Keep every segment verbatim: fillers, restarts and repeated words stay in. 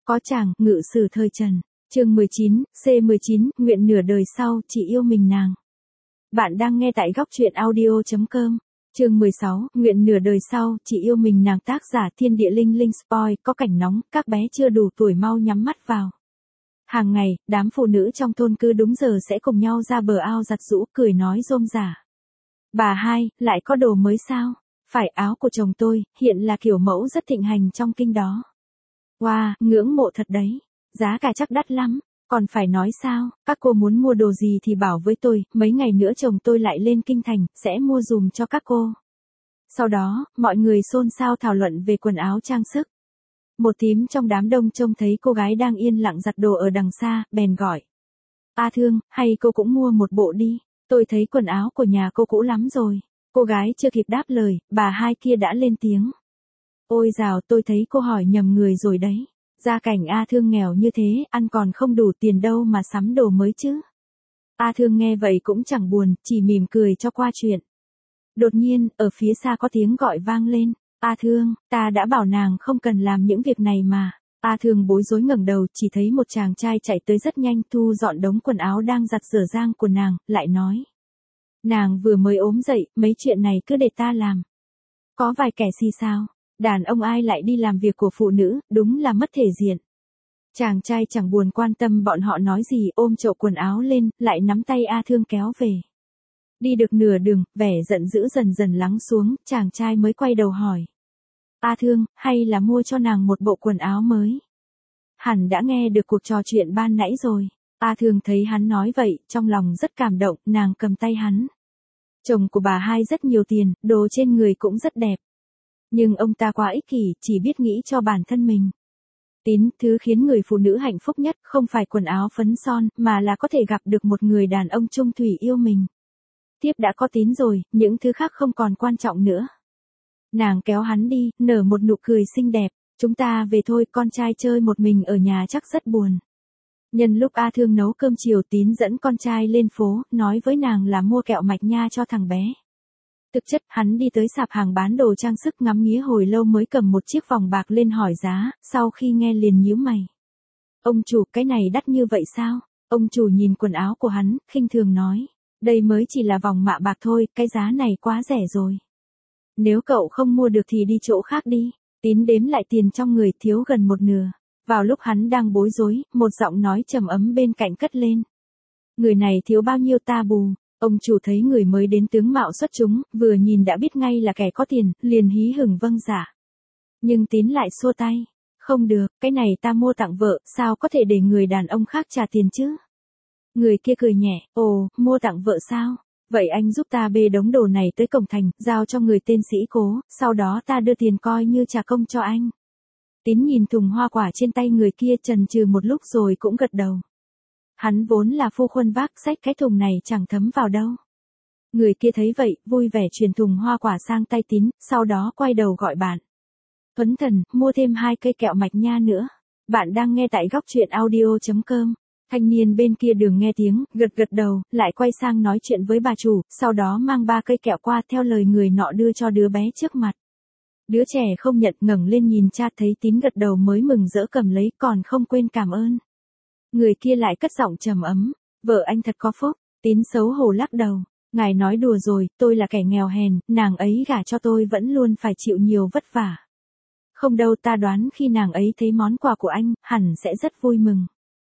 Có chàng, ngự sử thời Trần. Chương mười chín, C mười chín, nguyện nửa đời sau, chỉ yêu mình nàng. Bạn đang nghe tại góc truyện audio chấm com. Chương mười sáu, nguyện nửa đời sau, chỉ yêu mình nàng, tác giả Thiên Địa Linh Linh. Spoil, có cảnh nóng, các bé chưa đủ tuổi mau nhắm mắt vào. Hàng ngày, đám phụ nữ trong thôn cứ đúng giờ sẽ cùng nhau ra bờ ao giặt giũ, cười nói rôm rả. Bà hai, lại có đồ mới sao? Phải, áo của chồng tôi, hiện là kiểu mẫu rất thịnh hành trong kinh đó. Wow, ngưỡng mộ thật đấy. Giá cả chắc đắt lắm. Còn phải nói sao, các cô muốn mua đồ gì thì bảo với tôi, mấy ngày nữa chồng tôi lại lên kinh thành, sẽ mua dùm cho các cô. Sau đó, mọi người xôn xao thảo luận về quần áo trang sức. Một thím trong đám đông trông thấy cô gái đang yên lặng giặt đồ ở đằng xa, bèn gọi. A Thương, hay cô cũng mua một bộ đi, tôi thấy quần áo của nhà cô cũ lắm rồi. Cô gái chưa kịp đáp lời, bà hai kia đã lên tiếng. Ôi dào, tôi thấy cô hỏi nhầm người rồi đấy. Gia cảnh A Thương nghèo như thế, ăn còn không đủ tiền đâu mà sắm đồ mới chứ. A Thương nghe vậy cũng chẳng buồn, chỉ mỉm cười cho qua chuyện. Đột nhiên, ở phía xa có tiếng gọi vang lên. A Thương, ta đã bảo nàng không cần làm những việc này mà. A Thương bối rối ngẩng đầu, chỉ thấy một chàng trai chạy tới rất nhanh, thu dọn đống quần áo đang giặt rửa giang của nàng, lại nói. Nàng vừa mới ốm dậy, mấy chuyện này cứ để ta làm. Có vài kẻ xì xào. Đàn ông ai lại đi làm việc của phụ nữ, đúng là mất thể diện. Chàng trai chẳng buồn quan tâm bọn họ nói gì, ôm chậu quần áo lên, lại nắm tay A Thương kéo về. Đi được nửa đường, vẻ giận dữ dần dần lắng xuống, chàng trai mới quay đầu hỏi. A Thương, hay là mua cho nàng một bộ quần áo mới? Hẳn đã nghe được cuộc trò chuyện ban nãy rồi. A Thương thấy hắn nói vậy, trong lòng rất cảm động, nàng cầm tay hắn. Chồng của bà hai rất nhiều tiền, đồ trên người cũng rất đẹp. Nhưng ông ta quá ích kỷ, chỉ biết nghĩ cho bản thân mình. Tín, thứ khiến người phụ nữ hạnh phúc nhất không phải quần áo phấn son, mà là có thể gặp được một người đàn ông trung thủy yêu mình. Tiếp đã có Tín rồi, những thứ khác không còn quan trọng nữa. Nàng kéo hắn đi, nở một nụ cười xinh đẹp. Chúng ta về thôi, con trai chơi một mình ở nhà chắc rất buồn. Nhân lúc A Thương nấu cơm chiều, Tín dẫn con trai lên phố, nói với nàng là mua kẹo mạch nha cho thằng bé. Thực chất, hắn đi tới sạp hàng bán đồ trang sức, ngắm nghía hồi lâu mới cầm một chiếc vòng bạc lên hỏi giá, sau khi nghe liền nhíu mày. Ông chủ, cái này đắt như vậy sao? Ông chủ nhìn quần áo của hắn, khinh thường nói. Đây mới chỉ là vòng mạ bạc thôi, cái giá này quá rẻ rồi. Nếu cậu không mua được thì đi chỗ khác đi. Tín đếm lại tiền trong người, thiếu gần một nửa. Vào lúc hắn đang bối rối, một giọng nói trầm ấm bên cạnh cất lên. Người này thiếu bao nhiêu ta bù. Ông chủ thấy người mới đến tướng mạo xuất chúng, vừa nhìn đã biết ngay là kẻ có tiền, liền hí hửng vâng dạ. Nhưng Tín lại xua tay. Không được, cái này ta mua tặng vợ, sao có thể để người đàn ông khác trả tiền chứ? Người kia cười nhẹ, ồ, mua tặng vợ sao? Vậy anh giúp ta bê đống đồ này tới cổng thành, giao cho người tên Sĩ Cố, sau đó ta đưa tiền coi như trả công cho anh. Tín nhìn thùng hoa quả trên tay người kia chần chừ một lúc rồi cũng gật đầu. Hắn vốn là phu khuân vác xách cái thùng này chẳng thấm vào đâu. Người kia thấy vậy, vui vẻ truyền thùng hoa quả sang tay Tín, sau đó quay đầu gọi bạn. Tuấn Thần, mua thêm hai cây kẹo mạch nha nữa. Bạn đang nghe tại góc truyện audio chấm com. Thanh niên bên kia đường nghe tiếng, gật gật đầu, lại quay sang nói chuyện với bà chủ, sau đó mang ba cây kẹo qua theo lời người nọ đưa cho đứa bé trước mặt. Đứa trẻ không nhận, ngẩng lên nhìn cha, thấy Tín gật đầu mới mừng rỡ cầm lấy, còn không quên cảm ơn. Người kia lại cất giọng trầm ấm, vợ anh thật có phúc. Tín xấu hổ lắc đầu, ngài nói đùa rồi, tôi là kẻ nghèo hèn, nàng ấy gả cho tôi vẫn luôn phải chịu nhiều vất vả. Không đâu, ta đoán khi nàng ấy thấy món quà của anh, hẳn sẽ rất vui mừng.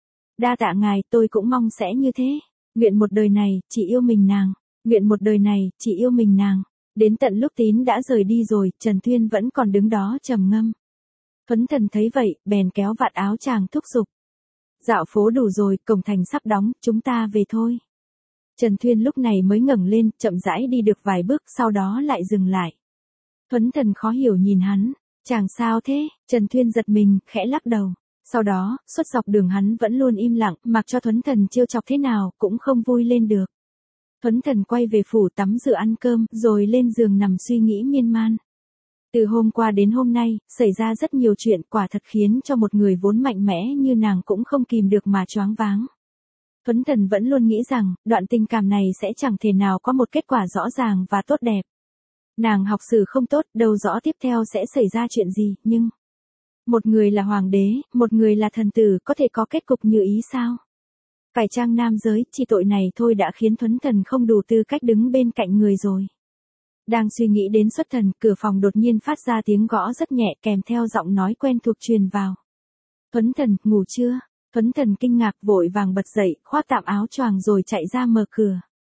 Đa tạ ngài, tôi cũng mong sẽ như thế. Nguyện một đời này, chỉ yêu mình nàng. Nguyện một đời này, chỉ yêu mình nàng. Đến tận lúc Tín đã rời đi rồi, Trần Thuyên vẫn còn đứng đó trầm ngâm. Tuấn Thần thấy vậy, bèn kéo vạt áo chàng thúc giục. Dạo phố đủ rồi, cổng thành sắp đóng, chúng ta về thôi. Trần Thuyên lúc này mới ngẩng lên, chậm rãi đi được vài bước, sau đó lại dừng lại. Tuấn Thần khó hiểu nhìn hắn, chàng sao thế? Trần Thuyên giật mình, khẽ lắc đầu. Sau đó, suốt dọc đường hắn vẫn luôn im lặng, mặc cho Tuấn Thần trêu chọc thế nào, cũng không vui lên được. Tuấn Thần quay về phủ tắm rửa ăn cơm, rồi lên giường nằm suy nghĩ miên man. Từ hôm qua đến hôm nay, xảy ra rất nhiều chuyện, quả thật khiến cho một người vốn mạnh mẽ như nàng cũng không kìm được mà choáng váng. Tuấn Thần vẫn luôn nghĩ rằng, đoạn tình cảm này sẽ chẳng thể nào có một kết quả rõ ràng và tốt đẹp. Nàng học xử không tốt, đâu rõ tiếp theo sẽ xảy ra chuyện gì, nhưng... Một người là hoàng đế, một người là thần tử, có thể có kết cục như ý sao? Phải chăng nam giới, chỉ tội này thôi đã khiến Thuấn Thần không đủ tư cách đứng bên cạnh người rồi. Đang suy nghĩ đến xuất thần, cửa phòng đột nhiên phát ra tiếng gõ rất nhẹ kèm theo giọng nói quen thuộc truyền vào. Thuấn Thần, ngủ chưa? Thuấn Thần kinh ngạc vội vàng bật dậy, khoác tạm áo choàng rồi chạy ra mở cửa.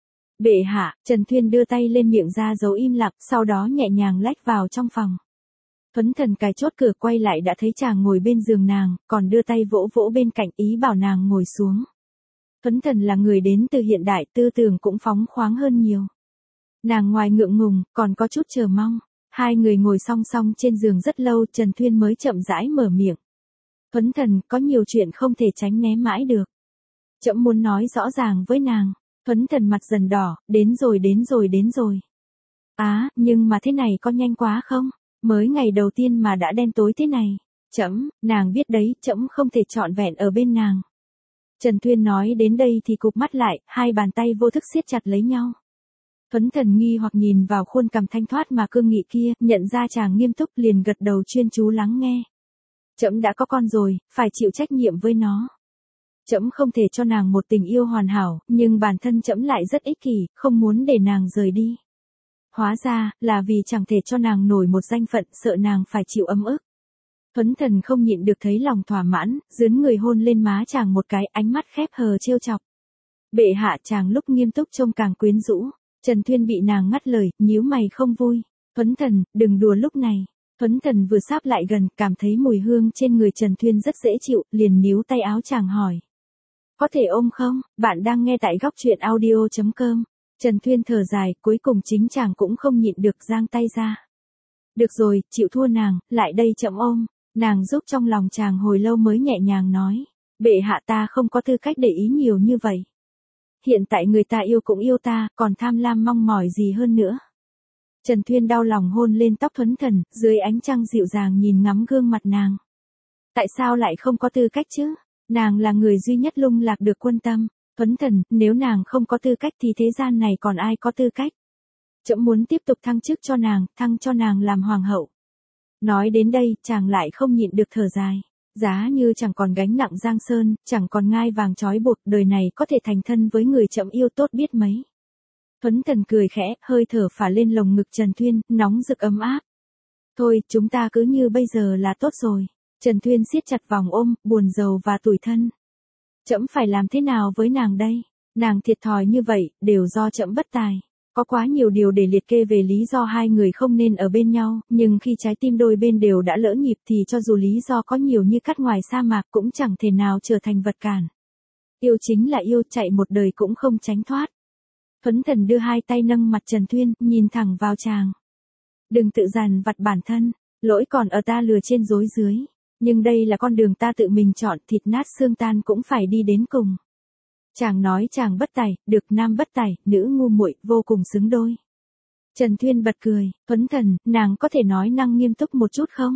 Bệ hạ, Trần Thuyên đưa tay lên miệng ra dấu im lặng, sau đó nhẹ nhàng lách vào trong phòng. Thuấn Thần cài chốt cửa quay lại đã thấy chàng ngồi bên giường nàng, còn đưa tay vỗ vỗ bên cạnh ý bảo nàng ngồi xuống. Thuấn Thần là người đến từ hiện đại, tư tưởng cũng phóng khoáng hơn nhiều. Nàng ngoài ngượng ngùng, còn có chút chờ mong. Hai người ngồi song song trên giường rất lâu, Trần Thuyên mới chậm rãi mở miệng. Thuấn Thần, có nhiều chuyện không thể tránh né mãi được. Trẫm muốn nói rõ ràng với nàng. Thuấn Thần mặt dần đỏ, đến rồi đến rồi đến rồi. Á, à, nhưng mà thế này có nhanh quá không? Mới ngày đầu tiên mà đã đen tối thế này. Trẫm, nàng biết đấy, trẫm không thể trọn vẹn ở bên nàng. Trần Thuyên nói đến đây thì cụp mắt lại, hai bàn tay vô thức siết chặt lấy nhau. Thuấn Thần nghi hoặc nhìn vào khuôn cằm thanh thoát mà cương nghị kia, nhận ra chàng nghiêm túc liền gật đầu chuyên chú lắng nghe. Trẫm đã có con rồi, phải chịu trách nhiệm với nó. Trẫm không thể cho nàng một tình yêu hoàn hảo, nhưng bản thân trẫm lại rất ích kỷ, không muốn để nàng rời đi. Hóa ra, là vì chẳng thể cho nàng nổi một danh phận, sợ nàng phải chịu ấm ức. Thuấn Thần không nhịn được thấy lòng thỏa mãn, dướn người hôn lên má chàng một cái, ánh mắt khép hờ trêu chọc. Bệ hạ, chàng lúc nghiêm túc trông càng quyến rũ. Trần Thuyên bị nàng ngắt lời, nhíu mày không vui. Thuấn Thần, đừng đùa lúc này. Thuấn Thần vừa sáp lại gần, cảm thấy mùi hương trên người Trần Thuyên rất dễ chịu, liền níu tay áo chàng hỏi. Có thể ôm không? Bạn đang nghe tại góc truyện audio chấm com. Trần Thuyên thở dài, cuối cùng chính chàng cũng không nhịn được giang tay ra. Được rồi, chịu thua nàng, lại đây chậm ôm. Nàng giúp trong lòng chàng hồi lâu mới nhẹ nhàng nói. Bệ hạ, ta không có tư cách để ý nhiều như vậy. Hiện tại người ta yêu cũng yêu ta, còn tham lam mong mỏi gì hơn nữa. Trần Thuyên đau lòng hôn lên tóc Thuấn Thần, dưới ánh trăng dịu dàng nhìn ngắm gương mặt nàng. Tại sao lại không có tư cách chứ? Nàng là người duy nhất lung lạc được quân tâm. Thuấn Thần, nếu nàng không có tư cách thì thế gian này còn ai có tư cách? Trẫm muốn tiếp tục thăng chức cho nàng, thăng cho nàng làm hoàng hậu. Nói đến đây, chàng lại không nhịn được thở dài. Giá như chẳng còn gánh nặng giang sơn, chẳng còn ngai vàng trói buộc, đời này có thể thành thân với người trẫm yêu tốt biết mấy. Thuấn Thần cười khẽ, hơi thở phả lên lồng ngực Trần Thuyên, nóng rực ấm áp. Thôi, chúng ta cứ như bây giờ là tốt rồi. Trần Thuyên siết chặt vòng ôm, buồn rầu và tủi thân. Trẫm phải làm thế nào với nàng đây? Nàng thiệt thòi như vậy, đều do trẫm bất tài. Có quá nhiều điều để liệt kê về lý do hai người không nên ở bên nhau, nhưng khi trái tim đôi bên đều đã lỡ nhịp thì cho dù lý do có nhiều như cát ngoài sa mạc cũng chẳng thể nào trở thành vật cản. Yêu chính là yêu, chạy một đời cũng không tránh thoát. Thuấn Thần đưa hai tay nâng mặt Trần Thuyên, nhìn thẳng vào chàng. Đừng tự dằn vặt bản thân, lỗi còn ở ta lừa trên dối dưới. Nhưng đây là con đường ta tự mình chọn, thịt nát xương tan cũng phải đi đến cùng. Chàng nói chàng bất tài, được nam bất tài, nữ ngu muội, vô cùng xứng đôi. Trần Thuyên bật cười, Thuấn Thần, nàng có thể nói năng nghiêm túc một chút không?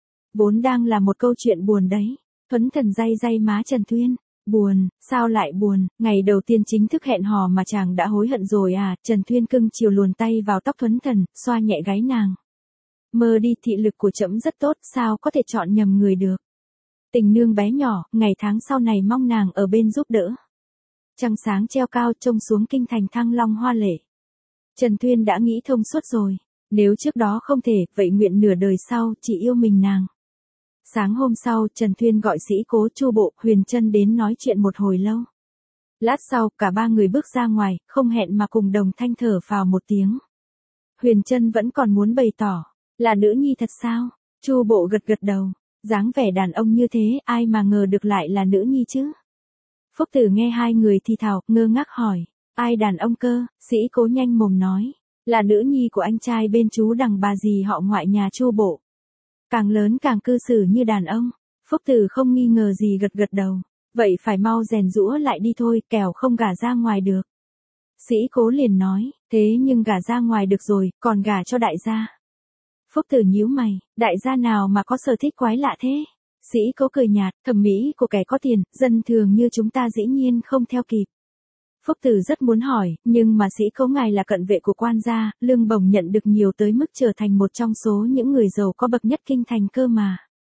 Vốn đang là một câu chuyện buồn đấy. Thuấn Thần day day má Trần Thuyên. Buồn, sao lại buồn, ngày đầu tiên chính thức hẹn hò mà chàng đã hối hận rồi à? Trần Thuyên cưng chiều luồn tay vào tóc Thuấn Thần, xoa nhẹ gáy nàng. Mơ đi, thị lực của trẫm rất tốt, sao có thể chọn nhầm người được. Tình nương bé nhỏ, ngày tháng sau này mong nàng ở bên giúp đỡ. Trăng sáng treo cao trông xuống kinh thành Thăng Long hoa lệ. Trần Thuyên đã nghĩ thông suốt rồi, nếu trước đó không thể, vậy nguyện nửa đời sau chỉ yêu mình nàng. Sáng hôm sau, Trần Thuyên gọi sĩ cố Chu Bộ, Huyền Trân đến nói chuyện một hồi lâu. Lát sau, cả ba người bước ra ngoài, không hẹn mà cùng đồng thanh thở phào một tiếng. Huyền Trân vẫn còn muốn bày tỏ, là nữ nhi thật sao? Chu Bộ gật gật đầu, dáng vẻ đàn ông như thế, ai mà ngờ được lại là nữ nhi chứ? Phúc Tử nghe hai người thì thào, ngơ ngác hỏi, ai đàn ông cơ? Sĩ cố nhanh mồm nói, là nữ nhi của anh trai bên chú đằng bà dì họ ngoại nhà Chu Bộ. Càng lớn càng cư xử như đàn ông. Phúc Tử không nghi ngờ gì gật gật đầu. Vậy phải mau rèn giũa lại đi thôi, kẻo không gả ra ngoài được. Sĩ cố liền nói, thế nhưng gả ra ngoài được rồi, còn gả cho đại gia. Phúc Tử nhíu mày, đại gia nào mà có sở thích quái lạ thế? Sĩ cố cười nhạt, thẩm mỹ của kẻ có tiền, dân thường như chúng ta dĩ nhiên không theo kịp. Phúc Tử rất muốn hỏi, nhưng mà sĩ cố ngài là cận vệ của quan gia, lương bổng nhận được nhiều tới mức trở thành một trong số những người giàu có bậc nhất kinh thành cơ mà.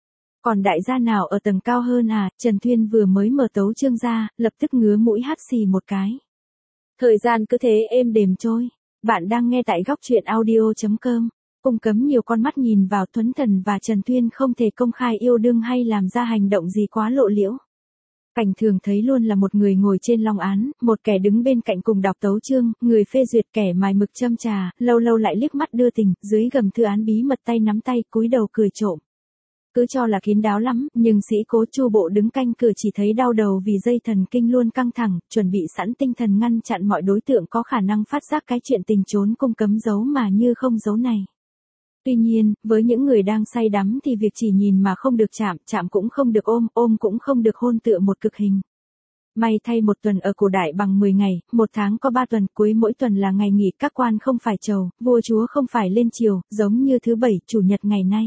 Còn đại gia nào ở tầng cao hơn à? Trần Thuyên vừa mới mở tấu chương ra, lập tức ngứa mũi hắt xì một cái. Thời gian cứ thế êm đềm trôi. Bạn đang nghe tại góc truyện audio chấm com. Cùng cấm nhiều con mắt nhìn vào Thuấn Thần và Trần Thuyên không thể công khai yêu đương hay làm ra hành động gì quá lộ liễu. Cảnh thường thấy luôn là một người ngồi trên long án, một kẻ đứng bên cạnh cùng đọc tấu chương, người phê duyệt kẻ mài mực châm trà, lâu lâu lại liếc mắt đưa tình, dưới gầm thư án bí mật tay nắm tay, cúi đầu cười trộm. Cứ cho là kín đáo lắm, nhưng sĩ cố Chu Bộ đứng canh cửa chỉ thấy đau đầu vì dây thần kinh luôn căng thẳng, chuẩn bị sẵn tinh thần ngăn chặn mọi đối tượng có khả năng phát giác cái chuyện tình trốn cung cấm giấu mà như không giấu này. Tuy nhiên, với những người đang say đắm thì việc chỉ nhìn mà không được chạm, chạm cũng không được ôm, ôm cũng không được hôn tựa một cực hình. May thay một tuần ở cổ đại bằng mười ngày, một tháng có ba tuần, cuối mỗi tuần là ngày nghỉ, các quan không phải chầu, vua chúa không phải lên triều, giống như thứ bảy, chủ nhật ngày nay.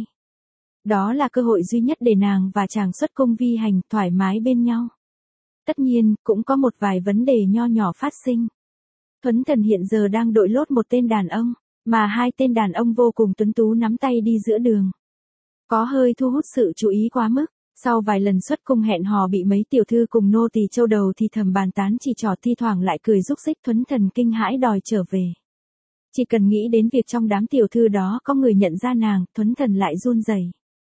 Đó là cơ hội duy nhất để nàng và chàng xuất cung vi hành, thoải mái bên nhau. Tất nhiên, cũng có một vài vấn đề nho nhỏ phát sinh. Thuấn Thần hiện giờ đang đội lốt một tên đàn ông, mà hai tên đàn ông vô cùng tuấn tú nắm tay đi giữa đường. Có hơi thu hút sự chú ý quá mức. Sau vài lần xuất cung hẹn hò bị mấy tiểu thư cùng nô tỳ châu đầu thì thầm bàn tán chỉ trò, thi thoảng lại cười rúc rích, Thuấn Thần kinh hãi đòi trở về. Chỉ cần nghĩ đến việc trong đám tiểu thư đó có người nhận ra nàng, Thuấn Thần lại run rẩy.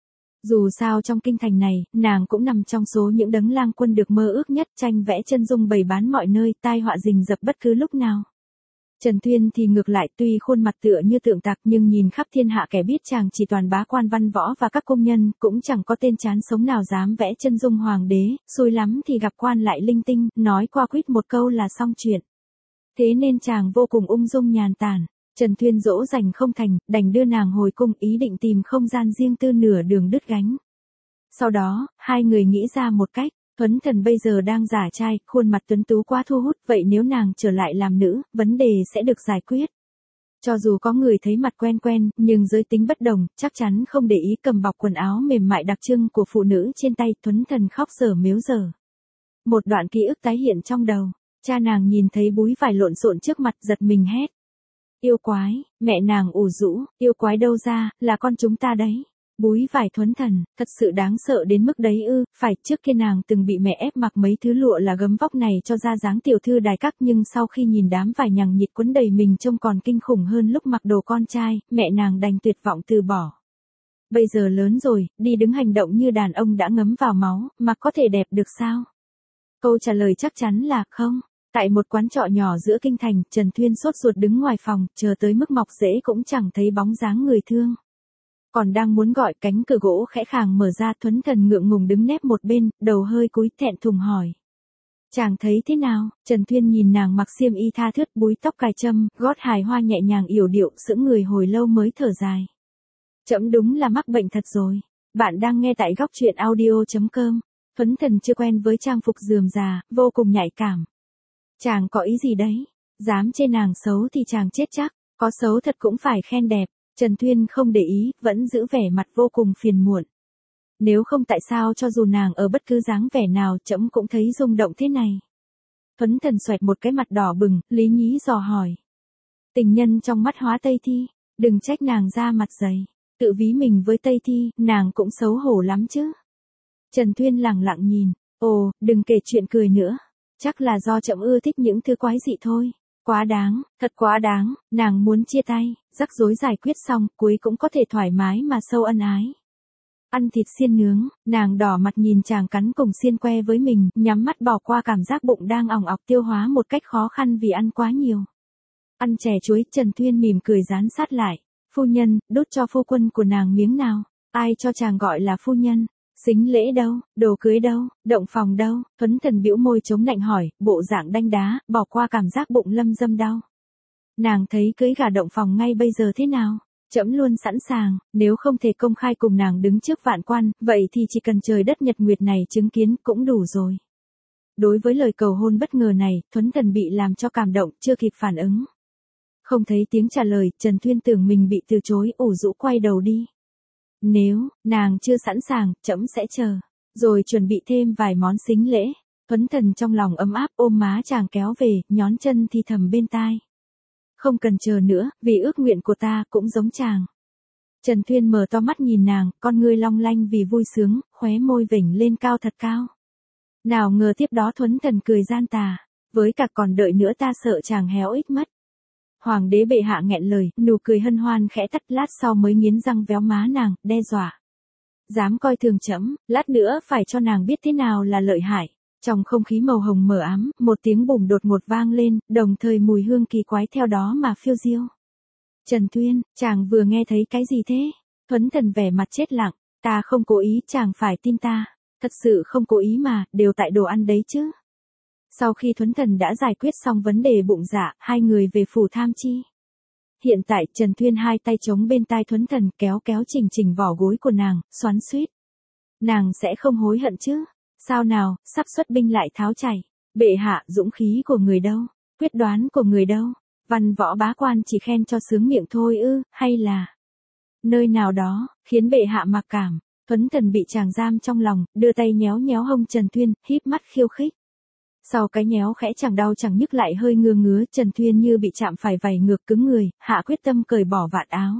Dù sao trong kinh thành này, nàng cũng nằm trong số những đấng lang quân được mơ ước nhất, tranh vẽ chân dung bày bán mọi nơi, tai họa rình rập bất cứ lúc nào. Trần Thuyên thì ngược lại, tuy khuôn mặt tựa như tượng tạc nhưng nhìn khắp thiên hạ kẻ biết chàng chỉ toàn bá quan văn võ và các công nhân, cũng chẳng có tên chán sống nào dám vẽ chân dung hoàng đế, xui lắm thì gặp quan lại linh tinh, nói qua quýt một câu là xong chuyện. Thế nên chàng vô cùng ung dung nhàn tản. Trần Thuyên dỗ dành không thành, đành đưa nàng hồi cung, ý định tìm không gian riêng tư nửa đường đứt gánh. Sau đó, hai người nghĩ ra một cách. Thuấn Thần bây giờ đang giả trai, khuôn mặt tuấn tú quá thu hút, vậy nếu nàng trở lại làm nữ, vấn đề sẽ được giải quyết. Cho dù có người thấy mặt quen quen, nhưng giới tính bất đồng, chắc chắn không để ý. Cầm bọc quần áo mềm mại đặc trưng của phụ nữ trên tay, Thuấn Thần khóc dở mếu dở. Một đoạn ký ức tái hiện trong đầu, cha nàng nhìn thấy búi vải lộn xộn trước mặt giật mình hét. Yêu quái, mẹ nàng ủ rũ, yêu quái đâu ra, là con chúng ta đấy. Búi vải Thuấn Thần, thật sự đáng sợ đến mức đấy ư? Phải, trước kia nàng từng bị mẹ ép mặc mấy thứ lụa là gấm vóc này cho ra dáng tiểu thư đài các, nhưng sau khi nhìn đám vải nhằng nhịt quấn đầy mình trông còn kinh khủng hơn lúc mặc đồ con trai, mẹ nàng đành tuyệt vọng từ bỏ. Bây giờ lớn rồi, đi đứng hành động như đàn ông đã ngấm vào máu, mà có thể đẹp được sao? Câu trả lời chắc chắn là không. Tại một quán trọ nhỏ giữa kinh thành, Trần Thuyên sốt ruột đứng ngoài phòng, chờ tới mức mọc rễ cũng chẳng thấy bóng dáng người thương. Còn đang muốn gọi, cánh cửa gỗ khẽ khàng mở ra, Thuấn Thần ngượng ngùng đứng nép một bên, đầu hơi cúi, thẹn thùng hỏi. Chàng thấy thế nào? Trần Thuyên nhìn nàng mặc xiêm y tha thướt, búi tóc cài trâm, gót hài hoa nhẹ nhàng yểu điệu, sững người hồi lâu mới thở dài. Trẫm đúng là mắc bệnh thật rồi. Bạn đang nghe tại góc truyện audio chấm com. Thuấn Thần chưa quen với trang phục rườm rà, vô cùng nhạy cảm. Chàng có ý gì đấy? Dám chê nàng xấu thì chàng chết chắc, có xấu thật cũng phải khen đẹp. Trần Thuyên không để ý, vẫn giữ vẻ mặt vô cùng phiền muộn. Nếu không tại sao cho dù nàng ở bất cứ dáng vẻ nào, trẫm cũng thấy rung động thế này. Thuấn Thần xoẹt một cái mặt đỏ bừng, lý nhí dò hỏi. Tình nhân trong mắt Hóa Tây Thi, đừng trách nàng ra mặt dày, tự ví mình với Tây Thi, nàng cũng xấu hổ lắm chứ. Trần Thuyên lẳng lặng nhìn, ồ, đừng kể chuyện cười nữa, chắc là do trẫm ưa thích những thứ quái dị thôi. Quá đáng, thật quá đáng, nàng muốn chia tay, rắc rối giải quyết xong, cuối cũng có thể thoải mái mà sâu ân ái. Ăn thịt xiên nướng, nàng đỏ mặt nhìn chàng cắn cùng xiên que với mình, nhắm mắt bỏ qua cảm giác bụng đang ỏng ọc, tiêu hóa một cách khó khăn vì ăn quá nhiều. Ăn chè chuối, Trần Thuyên mỉm cười dán sát lại. Phu nhân, đút cho phu quân của nàng miếng nào. Ai cho chàng gọi là phu nhân? Sính lễ đâu, đồ cưới đâu, động phòng đâu? Thuấn Thần bĩu môi chống nạnh hỏi, bộ dạng đanh đá, bỏ qua cảm giác bụng lâm dâm đau. Nàng thấy cưới gả động phòng ngay bây giờ thế nào? Trẫm luôn sẵn sàng, nếu không thể công khai cùng nàng đứng trước vạn quan, vậy thì chỉ cần trời đất nhật nguyệt này chứng kiến cũng đủ rồi. Đối với lời cầu hôn bất ngờ này, Thuấn Thần bị làm cho cảm động, chưa kịp phản ứng. Không thấy tiếng trả lời, Trần Thuyên tưởng mình bị từ chối, ủ rũ quay đầu đi. Nếu, nàng chưa sẵn sàng, trẫm sẽ chờ. Rồi chuẩn bị thêm vài món sính lễ. Thuấn Thần trong lòng ấm áp ôm má chàng kéo về, nhón chân thì thầm bên tai. Không cần chờ nữa, vì ước nguyện của ta cũng giống chàng. Trần Thuyên mở to mắt nhìn nàng, con ngươi long lanh vì vui sướng, khóe môi vểnh lên cao thật cao. Nào ngờ tiếp đó Thuấn Thần cười gian tà, với cả còn đợi nữa ta sợ chàng héo ích mất. Hoàng đế bệ hạ nghẹn lời, nụ cười hân hoan khẽ tắt, lát sau mới nghiến răng véo má nàng, đe dọa. Dám coi thường trẫm, lát nữa phải cho nàng biết thế nào là lợi hại. Trong không khí màu hồng mờ ám, một tiếng bùm đột ngột vang lên, đồng thời mùi hương kỳ quái theo đó mà phiêu diêu. Trần Thuyên, chàng vừa nghe thấy cái gì thế? Thuấn Thần vẻ mặt chết lặng, ta không cố ý, chàng phải tin ta. Thật sự không cố ý mà, đều tại đồ ăn đấy chứ. Sau khi Thuấn Thần đã giải quyết xong vấn đề bụng dạ, hai người về phủ Tham Chi. Hiện tại Trần Thuyên hai tay chống bên tai Thuấn Thần, kéo kéo chỉnh chỉnh vỏ gối của nàng, xoắn xuýt. Nàng sẽ không hối hận chứ? Sao nào, sắp xuất binh lại tháo chảy. Bệ hạ, dũng khí của người đâu? Quyết đoán của người đâu? Văn võ bá quan chỉ khen cho sướng miệng thôi ư, hay là nơi nào đó khiến bệ hạ mặc cảm. Thuấn Thần bị chàng giam trong lòng, đưa tay nhéo nhéo hông Trần Thuyên, híp mắt khiêu khích. Sau cái nhéo khẽ chẳng đau chẳng nhức lại hơi ngứa ngứa, Trần Thuyên như bị chạm phải vảy ngược cứng người, hạ quyết tâm cởi bỏ vạt áo.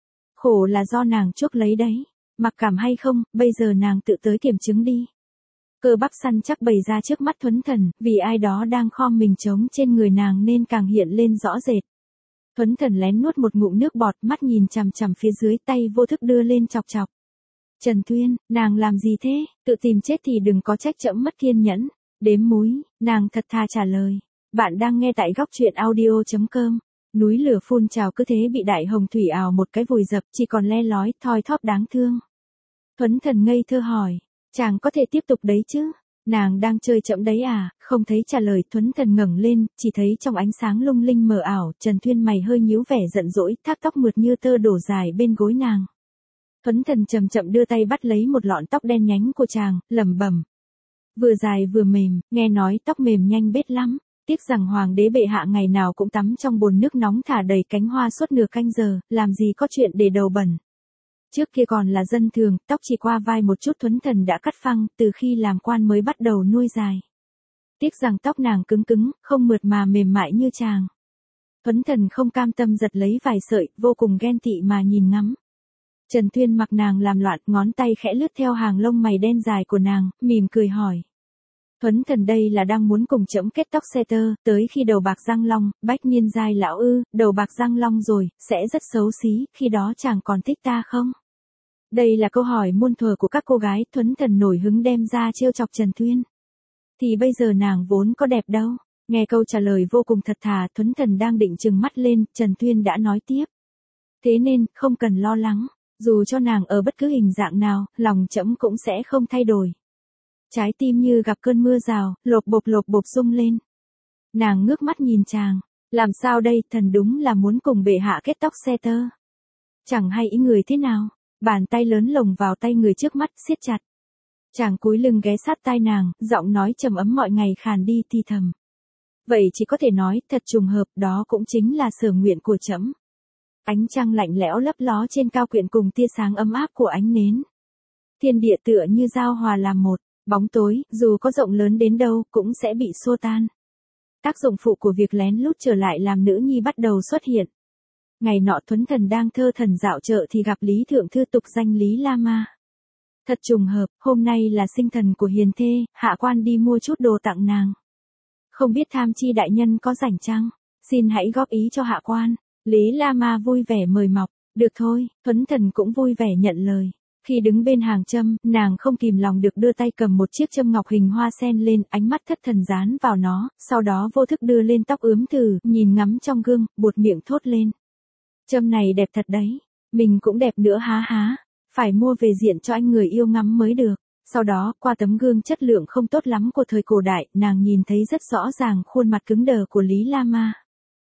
Khổ là do nàng chuốc lấy đấy, mặc cảm hay không, bây giờ nàng tự tới kiểm chứng đi. Cơ bắp săn chắc bày ra trước mắt Thuấn Thần, vì ai đó đang khom mình trống trên người nàng nên càng hiện lên rõ rệt. Thuấn Thần lén nuốt một ngụm nước bọt, mắt nhìn chằm chằm phía dưới, tay vô thức đưa lên chọc chọc. Trần Thuyên, nàng làm gì thế, tự tìm chết thì đừng có trách trẫm mất kiên nhẫn. Đếm múi, nàng thật thà trả lời. Bạn đang nghe tại góc truyện audio chấm com. Núi lửa phun trào cứ thế bị đại hồng thủy ào một cái vùi dập, chỉ còn le lói, thoi thóp đáng thương. Thuấn Thần ngây thơ hỏi, chàng có thể tiếp tục đấy chứ? Nàng đang chơi trẫm đấy à? Không thấy trả lời. Thuấn Thần ngẩng lên, chỉ thấy trong ánh sáng lung linh mờ ảo, Trần Thuyên mày hơi nhíu vẻ giận dỗi, thác tóc mượt như tơ đổ dài bên gối nàng. Thuấn Thần chậm chậm đưa tay bắt lấy một lọn tóc đen nhánh của chàng, lẩm bẩm. Vừa dài vừa mềm, nghe nói tóc mềm nhanh bết lắm. Tiếc rằng hoàng đế bệ hạ ngày nào cũng tắm trong bồn nước nóng thả đầy cánh hoa suốt nửa canh giờ, làm gì có chuyện để đầu bẩn. Trước kia còn là dân thường, tóc chỉ qua vai một chút. Thuấn Thần đã cắt phăng, từ khi làm quan mới bắt đầu nuôi dài. Tiếc rằng tóc nàng cứng cứng, không mượt mà mềm mại như chàng. Thuấn Thần không cam tâm giật lấy vài sợi, vô cùng ghen tị mà nhìn ngắm. Trần Thuyên mặc nàng làm loạn, ngón tay khẽ lướt theo hàng lông mày đen dài của nàng, mỉm cười hỏi. Thuấn Thần đây là đang muốn cùng trẫm kết tóc xe tơ, tới khi đầu bạc răng long, bách niên giai lão ư, đầu bạc răng long rồi, sẽ rất xấu xí, khi đó chàng còn thích ta không? Đây là câu hỏi muôn thuở của các cô gái. Thuấn Thần nổi hứng đem ra trêu chọc Trần Thuyên. Thì bây giờ nàng vốn có đẹp đâu. Nghe câu trả lời vô cùng thật thà, Thuấn Thần đang định trừng mắt lên, Trần Thuyên đã nói tiếp. Thế nên, không cần lo lắng. Dù cho nàng ở bất cứ hình dạng nào, lòng trẫm cũng sẽ không thay đổi. Trái tim như gặp cơn mưa rào, lộp bộp lộp bộp rung lên. Nàng ngước mắt nhìn chàng. Làm sao đây, thần đúng là muốn cùng bệ hạ kết tóc xe tơ. Chẳng hay ý người thế nào. Bàn tay lớn lồng vào tay người trước mắt, siết chặt. Chàng cúi lưng ghé sát tai nàng, giọng nói trầm ấm mọi ngày khàn đi thì thầm. Vậy chỉ có thể nói, thật trùng hợp, đó cũng chính là sở nguyện của trẫm. Ánh trăng lạnh lẽo lấp ló trên cao quyện cùng tia sáng ấm áp của ánh nến. Thiên địa tựa như giao hòa làm một, bóng tối, dù có rộng lớn đến đâu, cũng sẽ bị xua tan. Tác dụng phụ của việc lén lút trở lại làm nữ nhi bắt đầu xuất hiện. Ngày nọ Thuấn Thần đang thơ thần dạo chợ thì gặp Lý Thượng Thư tục danh Lý La Ma. Thật trùng hợp, hôm nay là sinh thần của hiền thê, hạ quan đi mua chút đồ tặng nàng. Không biết Tham Chi đại nhân có rảnh chăng? Xin hãy góp ý cho hạ quan. Lý La Ma vui vẻ mời mọc. Được thôi, Thuấn Thần cũng vui vẻ nhận lời. Khi đứng bên hàng châm, nàng không kìm lòng được đưa tay cầm một chiếc châm ngọc hình hoa sen lên, ánh mắt thất thần dán vào nó, sau đó vô thức đưa lên tóc ướm thử, nhìn ngắm trong gương, buột miệng thốt lên. Châm này đẹp thật đấy, mình cũng đẹp nữa há há, phải mua về diện cho anh người yêu ngắm mới được. Sau đó, qua tấm gương chất lượng không tốt lắm của thời cổ đại, nàng nhìn thấy rất rõ ràng khuôn mặt cứng đờ của Lý La Ma.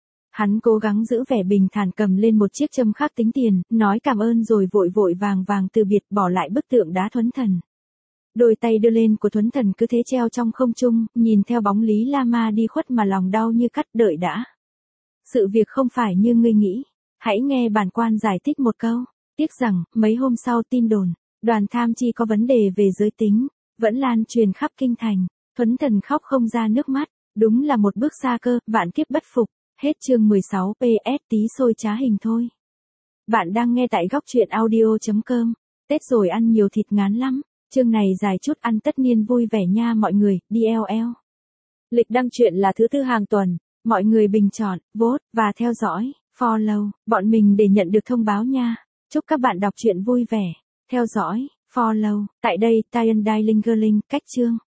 Hắn cố gắng giữ vẻ bình thản cầm lên một chiếc châm khác tính tiền, nói cảm ơn rồi vội vội vàng vàng từ biệt, bỏ lại bức tượng đá Thuấn Thần. Đôi tay đưa lên của Thuấn Thần cứ thế treo trong không trung, nhìn theo bóng Lý La Ma đi khuất mà lòng đau như cắt. Đợi đã. Sự việc không phải như ngươi nghĩ. Hãy nghe bản quan giải thích một câu. Tiếc rằng, mấy hôm sau tin đồn, đoàn Tham Chi có vấn đề về giới tính, vẫn lan truyền khắp kinh thành. Thuấn Thần khóc không ra nước mắt. Đúng là một bước xa cơ, vạn kiếp bất phục. Hết chương mười sáu, pê ét tí xôi trá hình thôi. Bạn đang nghe tại góc truyện audio chấm com. Tết rồi ăn nhiều thịt ngán lắm. Chương này dài chút ăn tất niên vui vẻ nha mọi người, đê lờ lờ. Lịch đăng truyện là thứ tư hàng tuần. Mọi người bình chọn, vote và theo dõi, follow bọn mình để nhận được thông báo nha. Chúc các bạn đọc truyện vui vẻ. Theo dõi, follow. Tại đây, Tyan Dai Lingerling, cách chương.